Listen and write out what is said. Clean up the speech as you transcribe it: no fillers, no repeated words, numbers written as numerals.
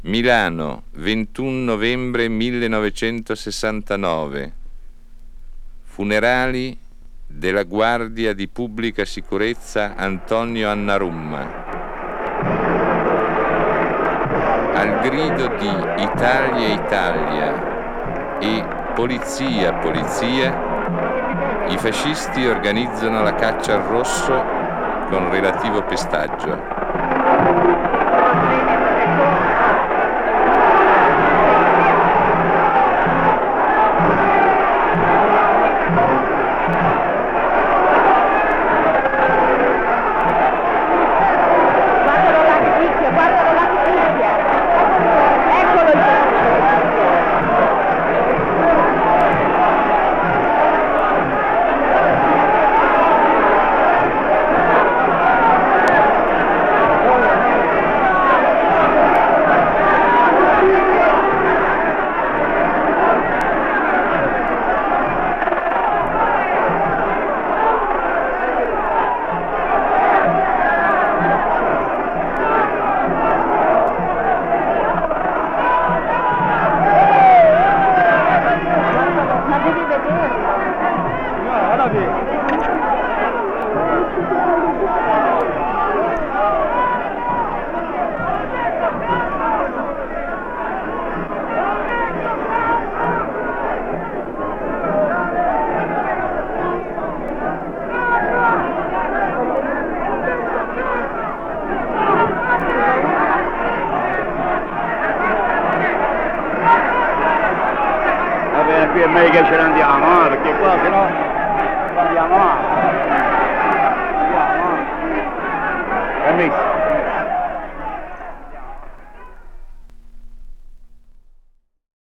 Milano, 21 novembre 1969. Funerali della Guardia di Pubblica Sicurezza Antonio Annarumma. Al grido di Italia, Italia e Polizia, Polizia, i fascisti organizzano la caccia al rosso con relativo pestaggio. Qui è meglio che ce ne andiamo, perché qua se no andiamo. Andiamo.